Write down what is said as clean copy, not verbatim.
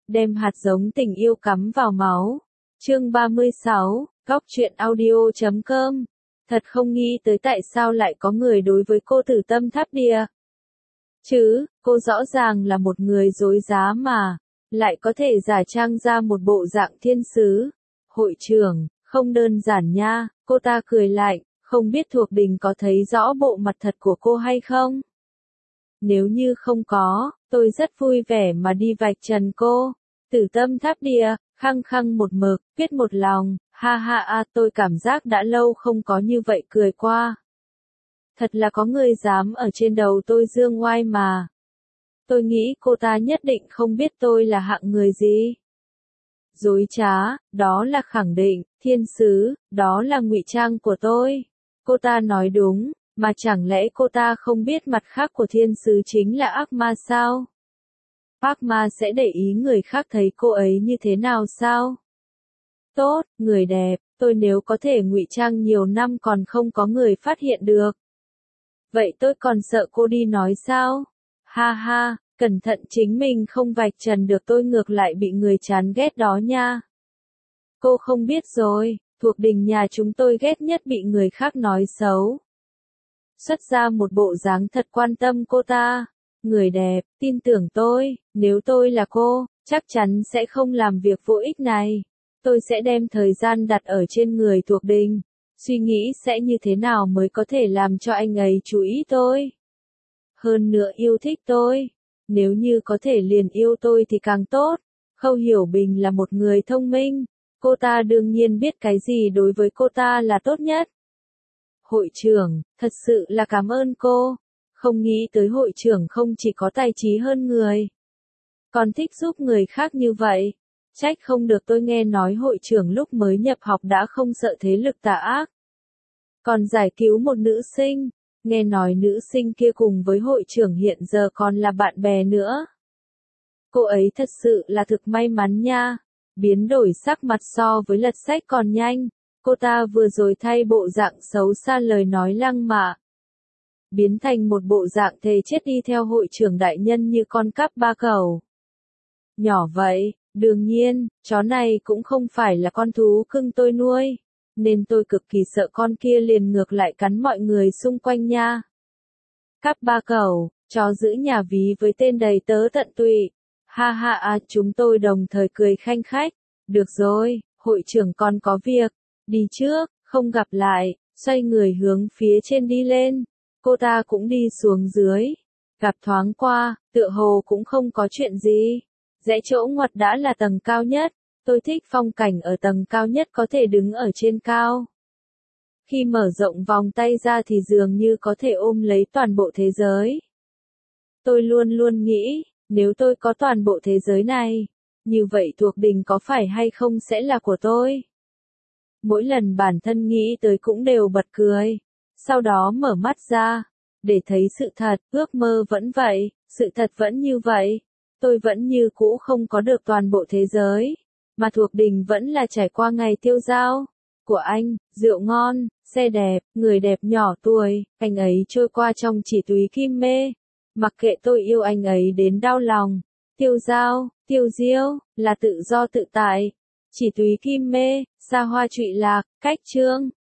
đem hạt giống tình yêu cắm vào máu. Chương 36, Góc truyện audio.com. Thật không nghĩ tới tại sao lại có người đối với cô Tử Tâm Tháp Đĩa. Chứ, cô rõ ràng là một người dối trá mà, lại có thể giả trang ra một bộ dạng thiên sứ. Hội trưởng, không đơn giản nha, cô ta cười lại, không biết Thuộc Đình có thấy rõ bộ mặt thật của cô hay không? Nếu như không có, tôi rất vui vẻ mà đi vạch trần cô. Tử Tâm Tháp Đĩa, khăng khăng một mực, quyết một lòng, ha ha a, tôi cảm giác đã lâu không có như vậy cười qua. Thật là có người dám ở trên đầu tôi dương oai mà. Tôi nghĩ cô ta nhất định không biết tôi là hạng người gì. Dối trá, đó là khẳng định, thiên sứ, đó là ngụy trang của tôi. Cô ta nói đúng, mà chẳng lẽ cô ta không biết mặt khác của thiên sứ chính là ác ma sao? Ác ma sẽ để ý người khác thấy cô ấy như thế nào sao? Tốt, người đẹp, tôi nếu có thể ngụy trang nhiều năm còn không có người phát hiện được. Vậy tôi còn sợ cô đi nói sao? Ha ha, cẩn thận chính mình không vạch trần được tôi ngược lại bị người chán ghét đó nha. Cô không biết rồi, Thuộc Đình nhà chúng tôi ghét nhất bị người khác nói xấu. Xuất ra một bộ dáng thật quan tâm cô ta. Người đẹp, tin tưởng tôi, nếu tôi là cô, chắc chắn sẽ không làm việc vô ích này. Tôi sẽ đem thời gian đặt ở trên người Thuộc Đình, suy nghĩ sẽ như thế nào mới có thể làm cho anh ấy chú ý tôi. Hơn nữa yêu thích tôi. Nếu như có thể liền yêu tôi thì càng tốt. Khâu Hiểu Bình là một người thông minh. Cô ta đương nhiên biết cái gì đối với cô ta là tốt nhất. Hội trưởng, thật sự là cảm ơn cô. Không nghĩ tới hội trưởng không chỉ có tài trí hơn người, còn thích giúp người khác như vậy. Trách không được tôi nghe nói hội trưởng lúc mới nhập học đã không sợ thế lực tà ác. Còn giải cứu một nữ sinh, nghe nói nữ sinh kia cùng với hội trưởng hiện giờ còn là bạn bè nữa. Cô ấy thật sự là thực may mắn nha. Biến đổi sắc mặt so với lật sách còn nhanh. Cô ta vừa rồi thay bộ dạng xấu xa lời nói lăng mạ, biến thành một bộ dạng thề chết đi theo hội trưởng đại nhân như con cắp ba cẩu. Nhỏ vậy, đương nhiên, chó này cũng không phải là con thú cưng tôi nuôi, nên tôi cực kỳ sợ con kia liền ngược lại cắn mọi người xung quanh nha. Cắp ba cẩu, chó giữ nhà ví với tên đầy tớ tận tụy. Ha ha à, chúng tôi đồng thời cười khanh khách. Được rồi, hội trưởng còn có việc, đi trước, không gặp lại, xoay người hướng phía trên đi lên. Cô ta cũng đi xuống dưới, gặp thoáng qua, tựa hồ cũng không có chuyện gì. Rẽ chỗ ngoặt đã là tầng cao nhất, tôi thích phong cảnh ở tầng cao nhất có thể đứng ở trên cao. Khi mở rộng vòng tay ra thì dường như có thể ôm lấy toàn bộ thế giới. Tôi luôn luôn nghĩ, nếu tôi có toàn bộ thế giới này, như vậy Thuộc Đình có phải hay không sẽ là của tôi? Mỗi lần bản thân nghĩ tới cũng đều bật cười. Sau đó mở mắt ra, để thấy sự thật, ước mơ vẫn vậy, sự thật vẫn như vậy. Tôi vẫn như cũ không có được toàn bộ thế giới, mà Thuộc Đình vẫn là trải qua ngày tiêu dao của anh, rượu ngon, xe đẹp, người đẹp nhỏ tuổi, anh ấy trôi qua trong chỉ túy kim mê. Mặc kệ tôi yêu anh ấy đến đau lòng, tiêu dao, tiêu diêu, là tự do tự tại. Chỉ túy kim mê, xa hoa trụy lạc, cách chương.